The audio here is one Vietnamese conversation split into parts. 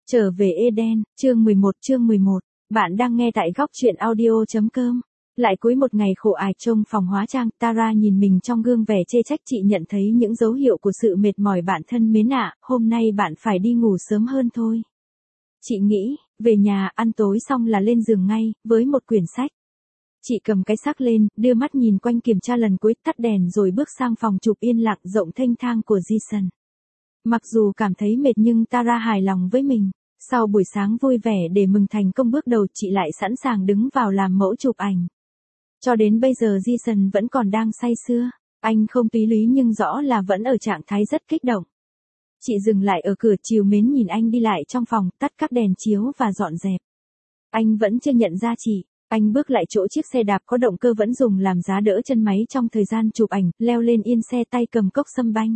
Trở về Eden, chương 11. Bạn đang nghe tại góc truyện audio.com. Lại cuối một ngày khổ ải trong phòng hóa trang, Tara nhìn mình trong gương vẻ chê trách. Chị nhận thấy những dấu hiệu của sự mệt mỏi bạn thân mến ạ, hôm nay bạn phải đi ngủ sớm hơn thôi. Chị nghĩ, về nhà, ăn tối xong là lên giường ngay, với một quyển sách. Chị cầm cái xác lên, đưa mắt nhìn quanh kiểm tra lần cuối, tắt đèn rồi bước sang phòng chụp yên lặng rộng thênh thang của Jason. Mặc dù cảm thấy mệt nhưng Tara hài lòng với mình. Sau buổi sáng vui vẻ để mừng thành công bước đầu, chị lại sẵn sàng đứng vào làm mẫu chụp ảnh. Cho đến bây giờ Jason vẫn còn đang say sưa. Anh không tí lý nhưng rõ là vẫn ở trạng thái rất kích động. Chị dừng lại ở cửa trìu mến nhìn anh đi lại trong phòng, tắt các đèn chiếu và dọn dẹp. Anh vẫn chưa nhận ra chị. Anh bước lại chỗ chiếc xe đạp có động cơ vẫn dùng làm giá đỡ chân máy trong thời gian chụp ảnh, leo lên yên xe tay cầm cốc sâm banh.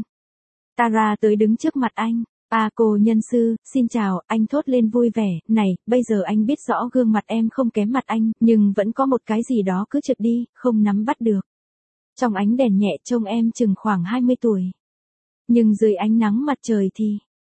Tara tới đứng trước mặt anh. Cô nhân sư, xin chào, anh thốt lên vui vẻ. Này, bây giờ anh biết rõ gương mặt em không kém mặt anh, nhưng vẫn có một cái gì đó cứ trượt đi, không nắm bắt được. Trong ánh đèn nhẹ trông em chừng khoảng 20 tuổi. Nhưng dưới ánh nắng mặt trời thì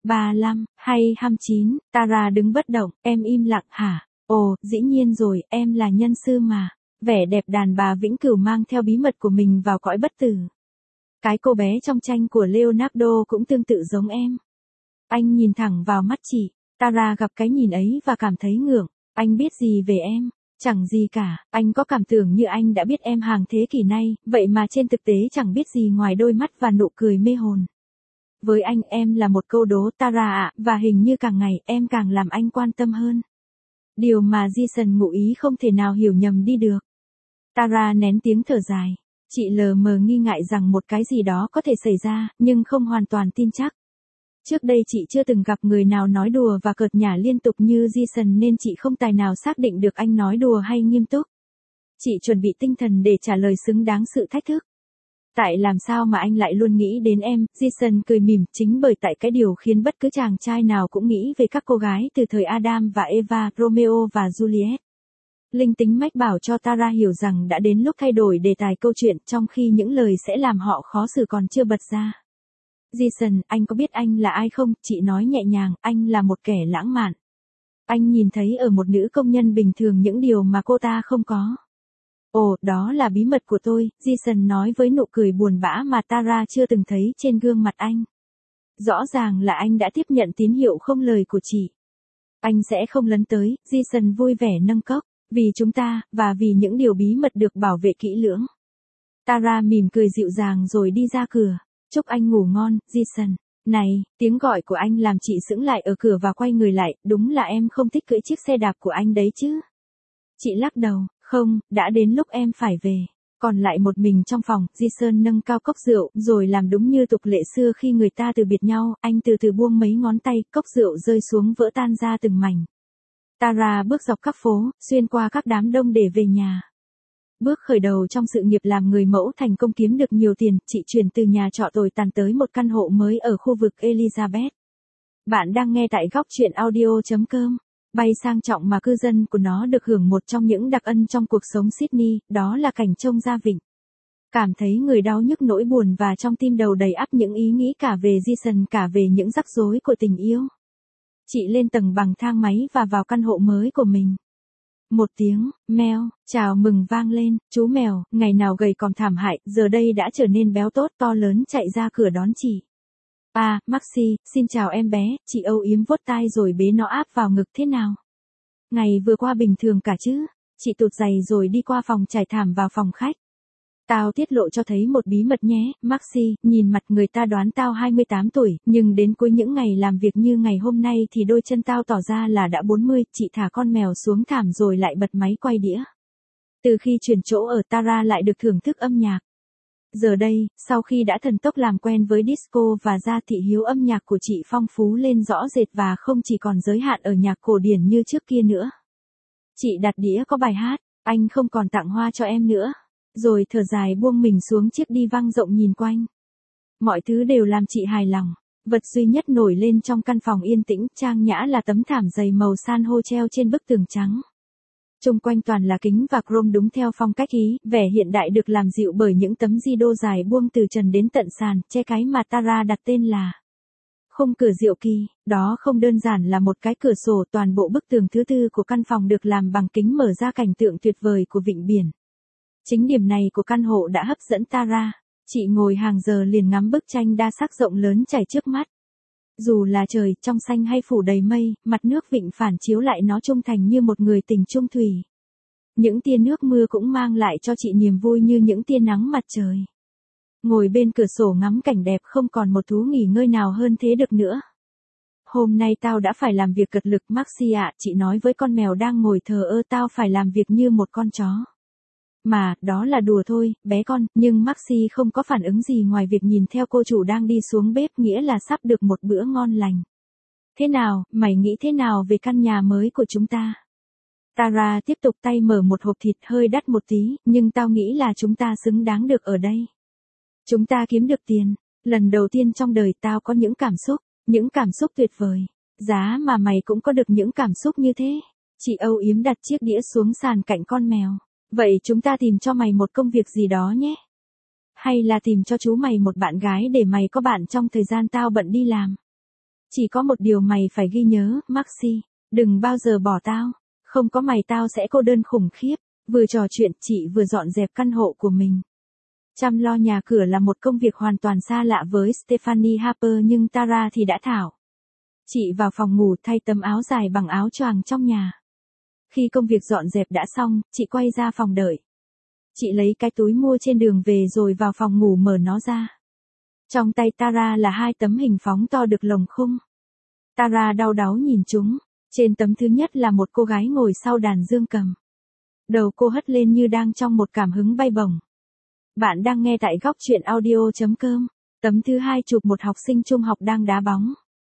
35 hay 29, Tara đứng bất động, em im lặng hả? Ồ, dĩ nhiên rồi, em là nhân sư mà. Vẻ đẹp đàn bà vĩnh cửu mang theo bí mật của mình vào cõi bất tử. Cái cô bé trong tranh của Leonardo cũng tương tự giống em. Anh nhìn thẳng vào mắt chị. Tara gặp cái nhìn ấy và cảm thấy ngượng. Anh biết gì về em? Chẳng gì cả. Anh có cảm tưởng như anh đã biết em hàng thế kỷ nay, vậy mà trên thực tế chẳng biết gì ngoài đôi mắt và nụ cười mê hồn. Với anh em là một câu đố Tara ạ, và hình như càng ngày em càng làm anh quan tâm hơn. Điều mà Jason ngụ ý không thể nào hiểu nhầm đi được. Tara nén tiếng thở dài. Chị lờ mờ nghi ngại rằng một cái gì đó có thể xảy ra, nhưng không hoàn toàn tin chắc. Trước đây chị chưa từng gặp người nào nói đùa và cợt nhả liên tục như Jason nên chị không tài nào xác định được anh nói đùa hay nghiêm túc. Chị chuẩn bị tinh thần để trả lời xứng đáng sự thách thức. Tại làm sao mà anh lại luôn nghĩ đến em? Jason cười mỉm, chính bởi tại cái điều khiến bất cứ chàng trai nào cũng nghĩ về các cô gái từ thời Adam và Eva, Romeo và Juliet. Linh tính mách bảo cho Tara hiểu rằng đã đến lúc thay đổi đề tài câu chuyện, trong khi những lời sẽ làm họ khó xử còn chưa bật ra. Jason, anh có biết anh là ai không? Chị nói nhẹ nhàng, anh là một kẻ lãng mạn. Anh nhìn thấy ở một nữ công nhân bình thường những điều mà cô ta không có. Ồ, đó là bí mật của tôi, Jason nói với nụ cười buồn bã mà Tara chưa từng thấy trên gương mặt anh. Rõ ràng là anh đã tiếp nhận tín hiệu không lời của chị. Anh sẽ không lấn tới, Jason vui vẻ nâng cốc, vì chúng ta, và vì những điều bí mật được bảo vệ kỹ lưỡng. Tara mỉm cười dịu dàng rồi đi ra cửa. Chúc anh ngủ ngon, Jason. Này, tiếng gọi của anh làm chị sững lại ở cửa và quay người lại, đúng là em không thích cưỡi chiếc xe đạp của anh đấy chứ. Chị lắc đầu, không, đã đến lúc em phải về. Còn lại một mình trong phòng, Jason nâng cao cốc rượu, rồi làm đúng như tục lệ xưa khi người ta từ biệt nhau, anh từ từ buông mấy ngón tay, cốc rượu rơi xuống vỡ tan ra từng mảnh. Tara bước dọc các phố, xuyên qua các đám đông để về nhà. Bước khởi đầu trong sự nghiệp làm người mẫu thành công kiếm được nhiều tiền, chị chuyển từ nhà trọ tồi tàn tới một căn hộ mới ở khu vực Elizabeth. Bạn đang nghe tại góc truyện audio.com. Bay sang trọng mà cư dân của nó được hưởng một trong những đặc ân trong cuộc sống Sydney, đó là cảnh trông ra vịnh. Cảm thấy người đau nhức nỗi buồn và trong tim đầu đầy ắp những ý nghĩ cả về Jason cả về những rắc rối của tình yêu. Chị lên tầng bằng thang máy và vào căn hộ mới của mình. Một tiếng, meo, chào mừng vang lên, chú mèo, ngày nào gầy còm thảm hại, giờ đây đã trở nên béo tốt to lớn chạy ra cửa đón chị. Maxi, xin chào em bé, chị âu yếm vuốt tai rồi bế nó áp vào ngực thế nào? Ngày vừa qua bình thường cả chứ? Chị tụt giày rồi đi qua phòng trải thảm vào phòng khách. Tao tiết lộ cho thấy một bí mật nhé, Maxi, nhìn mặt người ta đoán tao 28 tuổi, nhưng đến cuối những ngày làm việc như ngày hôm nay thì đôi chân tao tỏ ra là đã 40, chị thả con mèo xuống thảm rồi lại bật máy quay đĩa. Từ khi chuyển chỗ ở Tara lại được thưởng thức âm nhạc. Giờ đây, sau khi đã thần tốc làm quen với disco và ra thị hiếu âm nhạc của chị phong phú lên rõ rệt và không chỉ còn giới hạn ở nhạc cổ điển như trước kia nữa. Chị đặt đĩa có bài hát, anh không còn tặng hoa cho em nữa. Rồi thở dài buông mình xuống chiếc đi văng rộng nhìn quanh. Mọi thứ đều làm chị hài lòng. Vật duy nhất nổi lên trong căn phòng yên tĩnh, trang nhã là tấm thảm dày màu san hô treo trên bức tường trắng. Xung quanh toàn là kính và chrome đúng theo phong cách Ý, vẻ hiện đại được làm dịu bởi những tấm di đô dài buông từ trần đến tận sàn, che cái mà Tara đặt tên là Khung cửa diệu kỳ, đó không đơn giản là một cái cửa sổ, toàn bộ bức tường thứ tư của căn phòng được làm bằng kính mở ra cảnh tượng tuyệt vời của vịnh biển. Chính điểm này của căn hộ đã hấp dẫn Tara. Chị ngồi hàng giờ liền ngắm bức tranh đa sắc rộng lớn trải trước mắt. Dù là trời trong xanh hay phủ đầy mây, mặt nước vịnh phản chiếu lại nó trung thành như một người tình chung thủy. Những tia nước mưa cũng mang lại cho chị niềm vui như những tia nắng mặt trời. Ngồi bên cửa sổ ngắm cảnh đẹp không còn một thú nghỉ ngơi nào hơn thế được nữa. Hôm nay tao đã phải làm việc cật lực Maxi ạ, chị nói với con mèo đang ngồi thờ ơ, tao phải làm việc như một con chó. Mà, đó là đùa thôi, bé con, nhưng Maxi không có phản ứng gì ngoài việc nhìn theo cô chủ đang đi xuống bếp, nghĩa là sắp được một bữa ngon lành. Thế nào, mày nghĩ thế nào về căn nhà mới của chúng ta? Tara tiếp tục tay mở một hộp thịt, hơi đắt một tí, nhưng tao nghĩ là chúng ta xứng đáng được ở đây. Chúng ta kiếm được tiền. Lần đầu tiên trong đời tao có những cảm xúc tuyệt vời. Giá mà mày cũng có được những cảm xúc như thế. Chị âu yếm đặt chiếc đĩa xuống sàn cạnh con mèo. Vậy chúng ta tìm cho mày một công việc gì đó nhé. Hay là tìm cho chú mày một bạn gái để mày có bạn trong thời gian tao bận đi làm. Chỉ có một điều mày phải ghi nhớ, Maxi, đừng bao giờ bỏ tao. Không có mày tao sẽ cô đơn khủng khiếp. Vừa trò chuyện chị vừa dọn dẹp căn hộ của mình. Chăm lo nhà cửa là một công việc hoàn toàn xa lạ với Stephanie Harper, nhưng Tara thì đã thạo. Chị vào phòng ngủ thay tấm áo dài bằng áo choàng trong nhà. Khi công việc dọn dẹp đã xong, chị quay ra phòng đợi. Chị lấy cái túi mua trên đường về rồi vào phòng ngủ mở nó ra. Trong tay Tara là 2 tấm hình phóng to được lồng khung. Tara đau đáu nhìn chúng. Trên tấm thứ nhất là một cô gái ngồi sau đàn dương cầm. Đầu cô hất lên như đang trong một cảm hứng bay bổng. Bạn đang nghe tại góc truyện audio.com. Tấm thứ hai chụp một học sinh trung học đang đá bóng.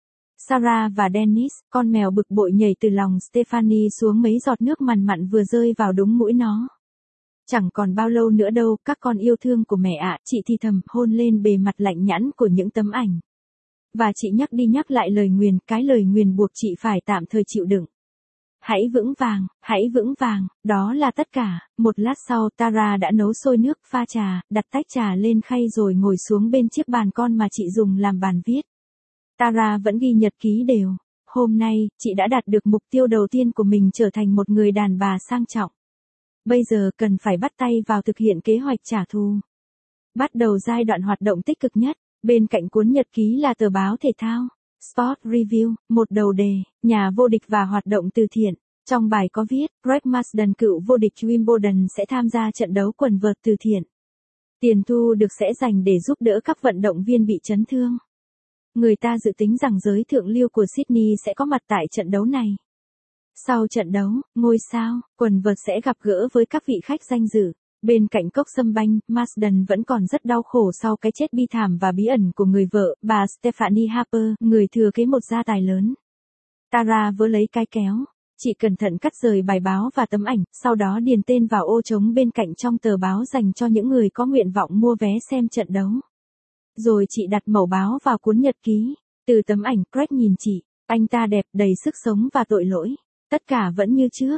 Sarah và Dennis, con mèo bực bội nhảy từ lòng Stephanie xuống, mấy giọt nước mằn mặn vừa rơi vào đúng mũi nó. Chẳng còn bao lâu nữa đâu, các con yêu thương của mẹ ạ, chị thì thầm, hôn lên bề mặt lạnh nhẵn của những tấm ảnh. Và chị nhắc đi nhắc lại lời nguyền, cái lời nguyền buộc chị phải tạm thời chịu đựng. Hãy vững vàng, đó là tất cả. Một lát sau Tara đã nấu sôi nước, pha trà, đặt tách trà lên khay rồi ngồi xuống bên chiếc bàn con mà chị dùng làm bàn viết. Tara vẫn ghi nhật ký đều. Hôm nay, chị đã đạt được mục tiêu đầu tiên của mình, trở thành một người đàn bà sang trọng. Bây giờ cần phải bắt tay vào thực hiện kế hoạch trả thù. Bắt đầu giai đoạn hoạt động tích cực nhất. Bên cạnh cuốn nhật ký là tờ báo thể thao. Sport Review, một đầu đề, nhà vô địch và hoạt động từ thiện. Trong bài có viết, Greg Marsden, cựu vô địch Wimbledon sẽ tham gia trận đấu quần vợt từ thiện. Tiền thu được sẽ dành để giúp đỡ các vận động viên bị chấn thương. Người ta dự tính rằng giới thượng lưu của Sydney sẽ có mặt tại trận đấu này. Sau trận đấu, ngôi sao, quần vợt sẽ gặp gỡ với các vị khách danh dự. Bên cạnh cốc sâm banh, Marsden vẫn còn rất đau khổ sau cái chết bi thảm và bí ẩn của người vợ, bà Stephanie Harper, người thừa kế một gia tài lớn. Tara vớ lấy cái kéo. Chị cẩn thận cắt rời bài báo và tấm ảnh, sau đó điền tên vào ô trống bên cạnh trong tờ báo dành cho những người có nguyện vọng mua vé xem trận đấu. Rồi chị đặt mẩu báo vào cuốn nhật ký. Từ tấm ảnh, Greg nhìn chị. Anh ta đẹp, đầy sức sống và tội lỗi. Tất cả vẫn như trước.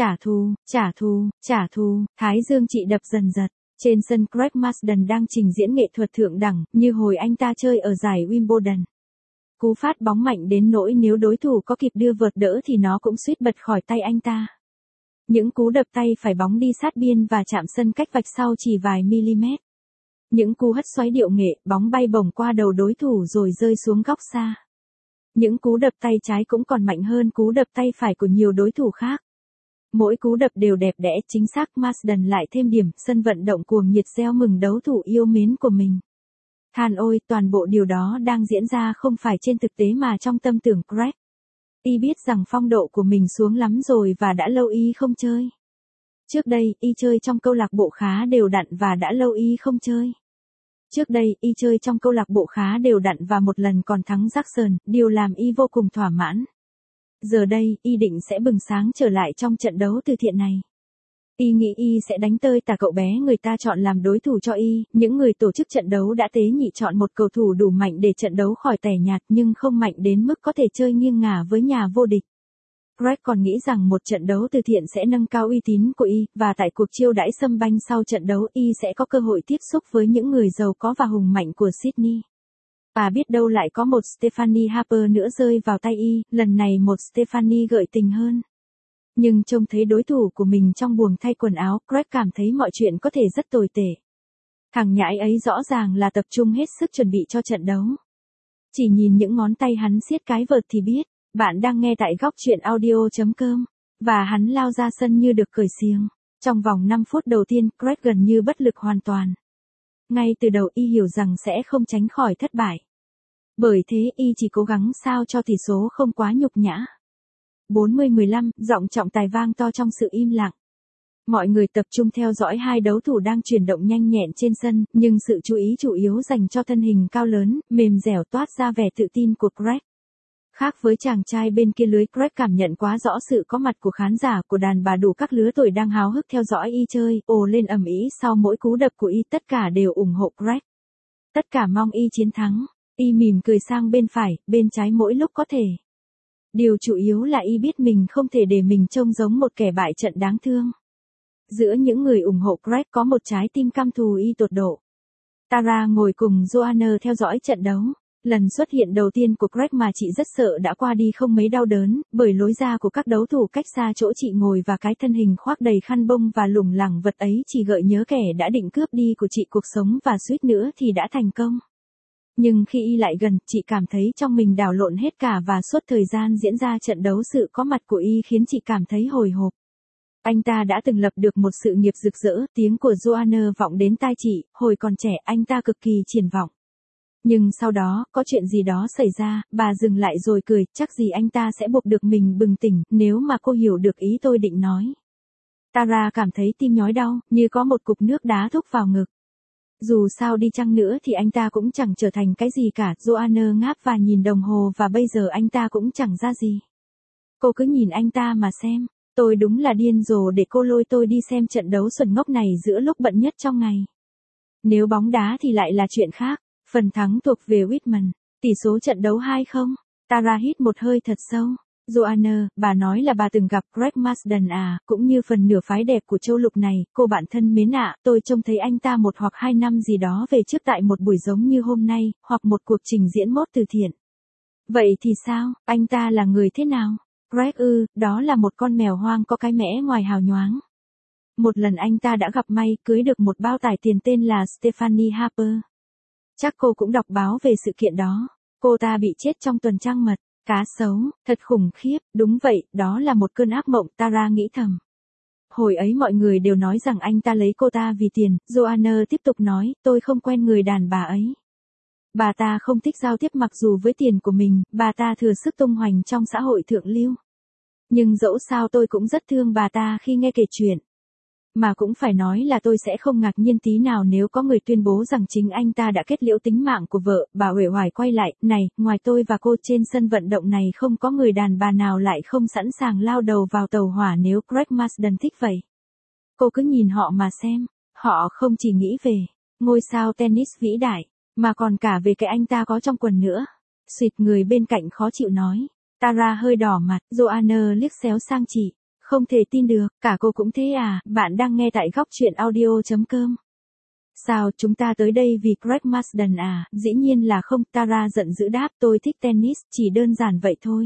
Trả thù. Thái dương chị đập dần dật. Trên sân, Greg Marsden đang trình diễn nghệ thuật thượng đẳng, như hồi anh ta chơi ở giải Wimbledon. Cú phát bóng mạnh đến nỗi nếu đối thủ có kịp đưa vợt đỡ thì nó cũng suýt bật khỏi tay anh ta. Những cú đập tay phải bóng đi sát biên và chạm sân cách vạch sau chỉ vài mm. Những cú hất xoáy điệu nghệ, bóng bay bổng qua đầu đối thủ rồi rơi xuống góc xa. Những cú đập tay trái cũng còn mạnh hơn cú đập tay phải của nhiều đối thủ khác. Mỗi cú đập đều đẹp đẽ, chính xác. Marsden lại thêm điểm, sân vận động cuồng nhiệt reo mừng đấu thủ yêu mến của mình. Than ôi, toàn bộ điều đó đang diễn ra không phải trên thực tế mà trong tâm tưởng Greg. Y biết rằng phong độ của mình xuống lắm rồi và đã lâu Y không chơi. Trước đây, Y chơi trong câu lạc bộ khá đều đặn và đã lâu Y không chơi. Trước đây, Y chơi trong câu lạc bộ khá đều đặn và một lần còn thắng Jackson, điều làm Y vô cùng thỏa mãn. Giờ đây, Y định sẽ bừng sáng trở lại trong trận đấu từ thiện này. Y nghĩ Y sẽ đánh tơi tả cậu bé người ta chọn làm đối thủ cho Y. Những người tổ chức trận đấu đã tế nhị chọn một cầu thủ đủ mạnh để trận đấu khỏi tẻ nhạt, nhưng không mạnh đến mức có thể chơi nghiêng ngả với nhà vô địch. Greg còn nghĩ rằng một trận đấu từ thiện sẽ nâng cao uy tín của Y, và tại cuộc chiêu đãi sâm banh sau trận đấu Y sẽ có cơ hội tiếp xúc với những người giàu có và hùng mạnh của Sydney. Biết đâu lại có một Stephanie Harper nữa rơi vào tay y, lần này một Stephanie gợi tình hơn. Nhưng trông thấy đối thủ của mình trong buồng thay quần áo, Greg cảm thấy mọi chuyện có thể rất tồi tệ. Thằng nhãi ấy rõ ràng là tập trung hết sức chuẩn bị cho trận đấu. Chỉ nhìn những ngón tay hắn siết cái vợt thì biết, bạn đang nghe tại góc truyện audio.com. Và hắn lao ra sân như được cởi xiềng. Trong vòng 5 phút đầu tiên, Greg gần như bất lực hoàn toàn. Ngay từ đầu y hiểu rằng sẽ không tránh khỏi thất bại. Bởi thế y chỉ cố gắng sao cho tỷ số không quá nhục nhã. 40-15, giọng trọng tài vang to trong sự im lặng. Mọi người tập trung theo dõi hai đấu thủ đang chuyển động nhanh nhẹn trên sân, nhưng sự chú ý chủ yếu dành cho thân hình cao lớn, mềm dẻo toát ra vẻ tự tin của Greg. Khác với chàng trai bên kia lưới, Greg cảm nhận quá rõ sự có mặt của khán giả của đàn bà đủ các lứa tuổi đang háo hức theo dõi y chơi, ồ lên ầm ĩ sau mỗi cú đập của y, tất cả đều ủng hộ Greg. Tất cả mong y chiến thắng. Y mỉm cười sang bên phải, bên trái mỗi lúc có thể. Điều chủ yếu là y biết mình không thể để mình trông giống một kẻ bại trận đáng thương. Giữa những người ủng hộ Greg có một trái tim căm thù y tột độ. Tara ngồi cùng Joanna theo dõi trận đấu. Lần xuất hiện đầu tiên của Greg mà chị rất sợ đã qua đi không mấy đau đớn, bởi lối ra của các đấu thủ cách xa chỗ chị ngồi và cái thân hình khoác đầy khăn bông và lủng lẳng vật ấy chỉ gợi nhớ kẻ đã định cướp đi của chị cuộc sống và suýt nữa thì đã thành công. Nhưng khi y lại gần, chị cảm thấy trong mình đảo lộn hết cả và suốt thời gian diễn ra trận đấu sự có mặt của y khiến chị cảm thấy hồi hộp. Anh ta đã từng lập được một sự nghiệp rực rỡ, tiếng của Joanna vọng đến tai chị, hồi còn trẻ anh ta cực kỳ triển vọng. Nhưng sau đó, có chuyện gì đó xảy ra, bà dừng lại rồi cười, chắc gì anh ta sẽ buộc được mình bừng tỉnh, nếu mà cô hiểu được ý tôi định nói. Tara cảm thấy tim nhói đau, như có một cục nước đá thúc vào ngực. Dù sao đi chăng nữa thì anh ta cũng chẳng trở thành cái gì cả, Joanna ngáp và nhìn đồng hồ và bây giờ anh ta cũng chẳng ra gì. Cô cứ nhìn anh ta mà xem, tôi đúng là điên rồ để cô lôi tôi đi xem trận đấu xuẩn ngốc này giữa lúc bận nhất trong ngày. Nếu bóng đá thì lại là chuyện khác. Phần thắng thuộc về Whitman. Tỷ số trận đấu 2-0. Tara hít một hơi thật sâu. Joanna, bà nói là bà từng gặp Greg Marsden à, cũng như phần nửa phái đẹp của châu lục này, cô bạn thân mến ạ, tôi trông thấy anh ta 1 hoặc 2 năm gì đó về trước tại một buổi giống như hôm nay, hoặc một cuộc trình diễn mốt từ thiện. Vậy thì sao, anh ta là người thế nào? Greg đó là một con mèo hoang có cái mẽ ngoài hào nhoáng. Một lần anh ta đã gặp may cưới được một bao tải tiền tên là Stephanie Harper. Chắc cô cũng đọc báo về sự kiện đó. Cô ta bị chết trong tuần trăng mật. Cá sấu, thật khủng khiếp, đúng vậy, đó là một cơn ác mộng, Tara nghĩ thầm. Hồi ấy mọi người đều nói rằng anh ta lấy cô ta vì tiền, Joanna tiếp tục nói, tôi không quen người đàn bà ấy. Bà ta không thích giao tiếp mặc dù với tiền của mình, bà ta thừa sức tung hoành trong xã hội thượng lưu. Nhưng dẫu sao tôi cũng rất thương bà ta khi nghe kể chuyện. Mà cũng phải nói là tôi sẽ không ngạc nhiên tí nào nếu có người tuyên bố rằng chính anh ta đã kết liễu tính mạng của vợ, bà uể oải quay lại, này, ngoài tôi và cô trên sân vận động này không có người đàn bà nào lại không sẵn sàng lao đầu vào tàu hỏa nếu Greg Marsden thích vậy. Cô cứ nhìn họ mà xem, họ không chỉ nghĩ về ngôi sao tennis vĩ đại, mà còn cả về cái anh ta có trong quần nữa. Xịt, người bên cạnh khó chịu nói. Tara hơi đỏ mặt, Joanna liếc xéo sang chị. Không thể tin được, cả cô cũng thế à, bạn đang nghe tại góc truyện audio.com. Sao chúng ta tới đây vì Greg Marsden à, dĩ nhiên là không, Tara giận dữ đáp, tôi thích tennis, chỉ đơn giản vậy thôi.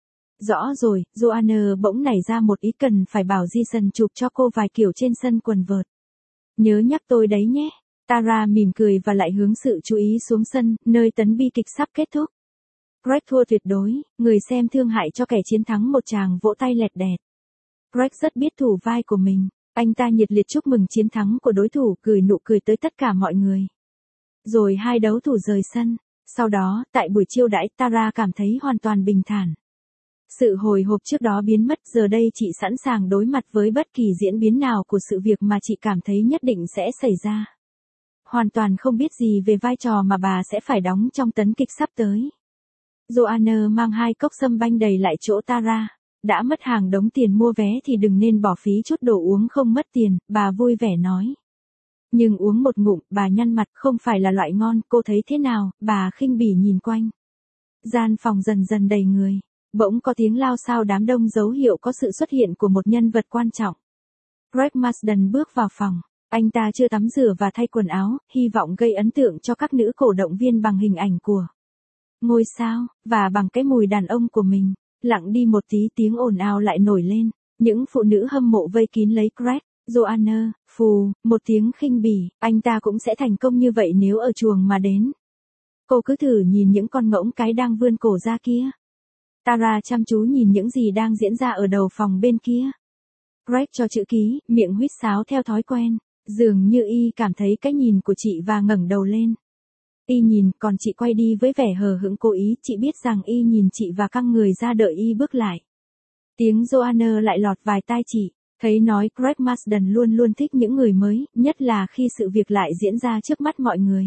Rõ rồi, Joanna bỗng nảy ra một ý cần phải bảo Jason chụp cho cô vài kiểu trên sân quần vợt. Nhớ nhắc tôi đấy nhé. Tara mỉm cười và lại hướng sự chú ý xuống sân, nơi tấn bi kịch sắp kết thúc. Greg thua tuyệt đối, người xem thương hại cho kẻ chiến thắng một tràng vỗ tay lẹt đẹt. Greg rất biết thủ vai của mình, anh ta nhiệt liệt chúc mừng chiến thắng của đối thủ, gửi nụ cười tới tất cả mọi người. Rồi hai đấu thủ rời sân, sau đó, tại buổi chiêu đãi, Tara cảm thấy hoàn toàn bình thản. Sự hồi hộp trước đó biến mất, giờ đây chị sẵn sàng đối mặt với bất kỳ diễn biến nào của sự việc mà chị cảm thấy nhất định sẽ xảy ra. Hoàn toàn không biết gì về vai trò mà bà sẽ phải đóng trong tấn kịch sắp tới. Joanna mang 2 cốc sâm banh đầy lại chỗ Tara. Đã mất hàng đống tiền mua vé thì đừng nên bỏ phí chút đồ uống không mất tiền, bà vui vẻ nói. Nhưng uống một ngụm, bà nhăn mặt, không phải là loại ngon, cô thấy thế nào, bà khinh bỉ nhìn quanh. Gian phòng dần dần đầy người, bỗng có tiếng lao xao đám đông dấu hiệu có sự xuất hiện của một nhân vật quan trọng. Greg Marsden bước vào phòng, Anh ta chưa tắm rửa và thay quần áo, hy vọng gây ấn tượng cho các nữ cổ động viên bằng hình ảnh của ngôi sao, và bằng cái mùi đàn ông của mình. Lặng đi một tí tiếng ồn ào lại nổi lên. Những phụ nữ hâm mộ vây kín lấy Greg. Joanna, phù, một tiếng khinh bỉ, anh ta cũng sẽ thành công như vậy nếu ở chuồng mà đến. Cô cứ thử nhìn những con ngỗng cái đang vươn cổ ra kia. Tara chăm chú nhìn những gì đang diễn ra ở đầu phòng bên kia. Greg cho chữ ký, miệng huýt sáo theo thói quen. Dường như y cảm thấy cái nhìn của chị và ngẩng đầu lên. Y nhìn, còn chị quay đi với vẻ hờ hững cố ý, chị biết rằng y nhìn chị và căng người ra đợi y bước lại. Tiếng Joanna lại lọt vài tai chị, thấy nói Greg Marsden luôn luôn thích những người mới, nhất là khi sự việc lại diễn ra trước mắt mọi người.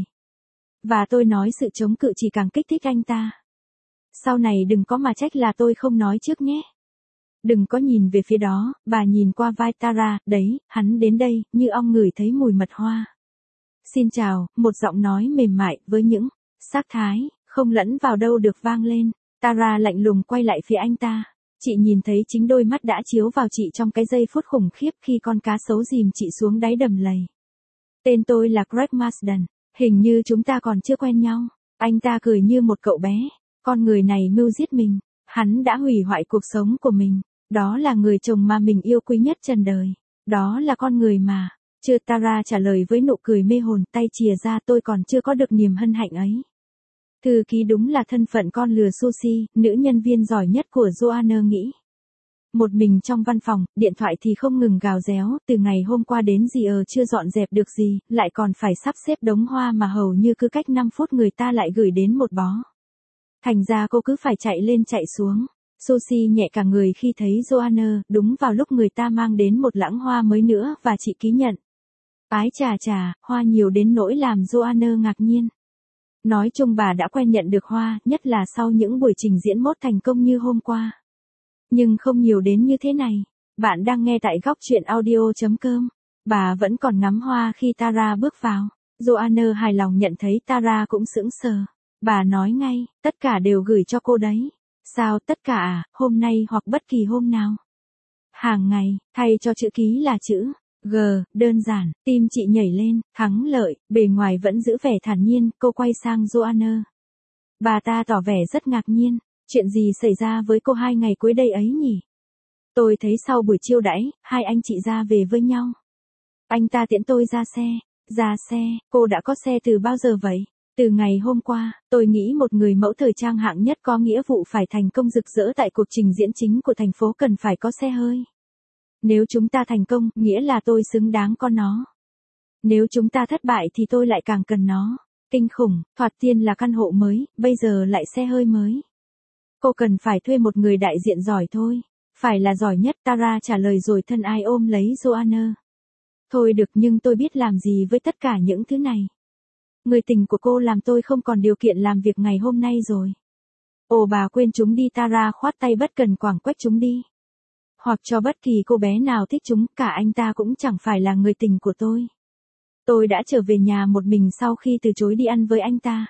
Và tôi nói sự chống cự chỉ càng kích thích anh ta. Sau này đừng có mà trách là tôi không nói trước nhé. Đừng có nhìn về phía đó, bà nhìn qua vai Tara, đấy, hắn đến đây, như ong ngửi thấy mùi mật hoa. Xin chào, một giọng nói mềm mại, với những sắc thái, không lẫn vào đâu được vang lên. Tara lạnh lùng quay lại phía anh ta. Chị nhìn thấy chính đôi mắt đã chiếu vào chị trong cái giây phút khủng khiếp khi con cá sấu dìm chị xuống đáy đầm lầy. Tên tôi là Greg Marsden, hình như chúng ta còn chưa quen nhau. Anh ta cười như một cậu bé. Con người này mưu giết mình. Hắn đã hủy hoại cuộc sống của mình. Đó là người chồng mà mình yêu quý nhất trần đời. Đó là con người mà. Chưa, Tara trả lời với nụ cười mê hồn, tay chìa ra, tôi còn chưa có được niềm hân hạnh ấy. Thư ký đúng là thân phận con lừa Susie, nữ nhân viên giỏi nhất của Joanna nghĩ. Một mình trong văn phòng, điện thoại thì không ngừng gào réo, từ ngày hôm qua đến giờ chưa dọn dẹp được gì, lại còn phải sắp xếp đống hoa mà hầu như cứ cách 5 phút người ta lại gửi đến một bó. Thành ra cô cứ phải chạy lên chạy xuống. Susie nhẹ cả người khi thấy Joanna, đúng vào lúc người ta mang đến một lẵng hoa mới nữa và chị ký nhận. Ái chà, hoa nhiều đến nỗi làm Joanna ngạc nhiên. Nói chung bà đã quen nhận được hoa, nhất là sau những buổi trình diễn mốt thành công như hôm qua. Nhưng không nhiều đến như thế này. Bạn đang nghe tại góc truyện audio.com. Bà vẫn còn ngắm hoa khi Tara bước vào. Joanna hài lòng nhận thấy Tara cũng sững sờ. Bà nói ngay, tất cả đều gửi cho cô đấy. Sao tất cả à, hôm nay hoặc bất kỳ hôm nào? Hàng ngày, thay cho chữ ký là chữ G, đơn giản, tim chị nhảy lên, thắng lợi, bề ngoài vẫn giữ vẻ thản nhiên, cô quay sang Joanna. Bà ta tỏ vẻ rất ngạc nhiên, chuyện gì xảy ra với cô 2 ngày cuối đây ấy nhỉ? Tôi thấy sau buổi chiêu đãi, hai anh chị ra về với nhau. Anh ta tiễn tôi ra xe, cô đã có xe từ bao giờ vậy? Từ ngày hôm qua, tôi nghĩ một người mẫu thời trang hạng nhất có nghĩa vụ phải thành công rực rỡ tại cuộc trình diễn chính của thành phố cần phải có xe hơi. Nếu chúng ta thành công, nghĩa là tôi xứng đáng có nó. Nếu chúng ta thất bại thì tôi lại càng cần nó. Kinh khủng, thoạt tiên là căn hộ mới, bây giờ lại xe hơi mới. Cô cần phải thuê một người đại diện giỏi thôi. Phải là giỏi nhất, Tara trả lời rồi thân ai ôm lấy Joanna. Thôi được, nhưng tôi biết làm gì với tất cả những thứ này. Người tình của cô làm tôi không còn điều kiện làm việc ngày hôm nay rồi. Ồ, bà quên chúng đi, Tara khoát tay bất cần quẳng quách chúng đi. Hoặc cho bất kỳ cô bé nào thích chúng, cả anh ta cũng chẳng phải là người tình của tôi. Tôi đã trở về nhà một mình sau khi từ chối đi ăn với anh ta.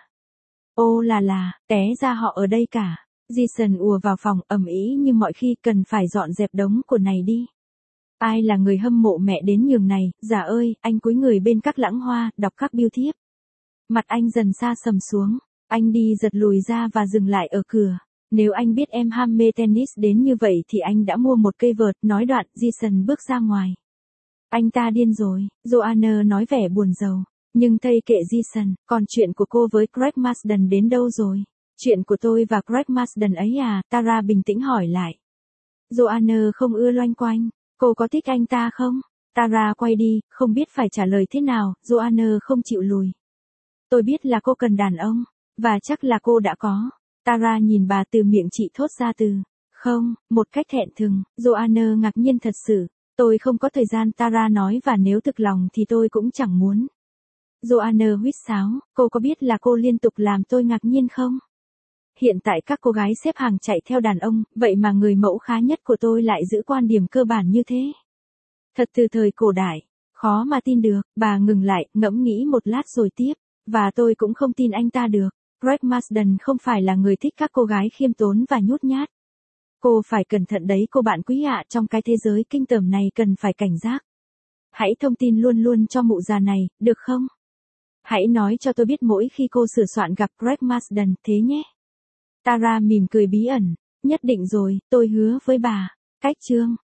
Ô là, té ra họ ở đây cả. Jason ùa vào phòng ầm ĩ như mọi khi, cần phải dọn dẹp đống của này đi. Ai là người hâm mộ mẹ đến nhường này, dạ ơi, anh cúi người bên các lẵng hoa, đọc các bưu thiếp. Mặt anh dần xa sầm xuống, anh đi giật lùi ra và dừng lại ở cửa. Nếu anh biết em ham mê tennis đến như vậy thì anh đã mua một cây vợt, nói đoạn, Jason bước ra ngoài. Anh ta điên rồi, Joanna nói vẻ buồn rầu. Nhưng thây kệ Jason, còn chuyện của cô với Greg Marsden đến đâu rồi? Chuyện của tôi và Greg Marsden ấy à, Tara bình tĩnh hỏi lại. Joanna không ưa loanh quanh, cô có thích anh ta không? Tara quay đi, không biết phải trả lời thế nào, Joanna không chịu lùi. Tôi biết là cô cần đàn ông, và chắc là cô đã có. Tara nhìn bà, từ miệng chị thốt ra từ không, một cách thẹn thùng. Joanna ngạc nhiên thật sự. Tôi không có thời gian, Tara nói, và nếu thực lòng thì tôi cũng chẳng muốn. Joanna huýt sáo, cô có biết là cô liên tục làm tôi ngạc nhiên không? Hiện tại các cô gái xếp hàng chạy theo đàn ông, vậy mà người mẫu khá nhất của tôi lại giữ quan điểm cơ bản như thế. Thật từ thời cổ đại, khó mà tin được. Bà ngừng lại, ngẫm nghĩ một lát rồi tiếp. Và tôi cũng không tin anh ta được. Greg Marsden không phải là người thích các cô gái khiêm tốn và nhút nhát. Cô phải cẩn thận đấy cô bạn quý ạ, trong cái thế giới kinh tởm này cần phải cảnh giác. Hãy thông tin luôn luôn cho mụ già này, được không? Hãy nói cho tôi biết mỗi khi cô sửa soạn gặp Greg Marsden, thế nhé. Tara mỉm cười bí ẩn. Nhất định rồi, tôi hứa với bà. Cách chương